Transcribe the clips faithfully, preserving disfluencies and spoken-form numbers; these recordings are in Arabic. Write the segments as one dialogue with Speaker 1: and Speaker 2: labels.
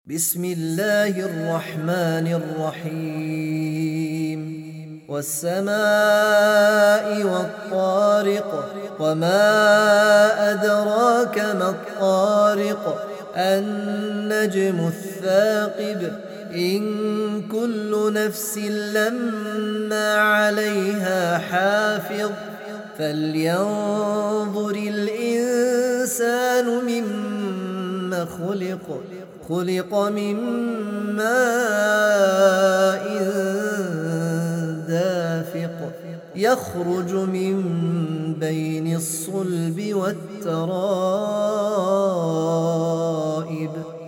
Speaker 1: بسم الله الرحمن الرحيم والسماء والطارق وما أدراك ما الطارق النجم الثاقب إن كل نفس لما عليها حافظ فلينظر الإنسان مما خلق خلق من ماء دافق يخرج من بين الصلب والترائب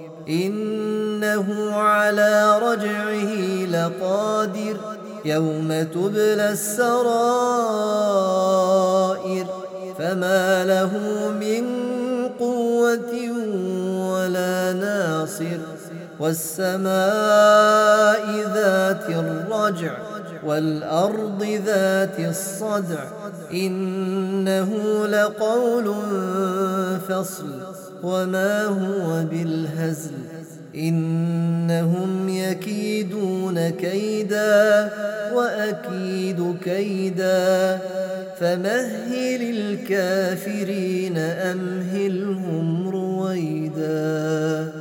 Speaker 1: إنه على رجعه لقادر يوم تبلى السرائر فما له من قوة ولا ناصر والسماء ذات الرجع والأرض ذات الصدع إنه لقول فصل وما هو بالهزل إنهم يكيدون كيدا وأكيد كيدا فمهل الكافرين أمهلهم رويدا.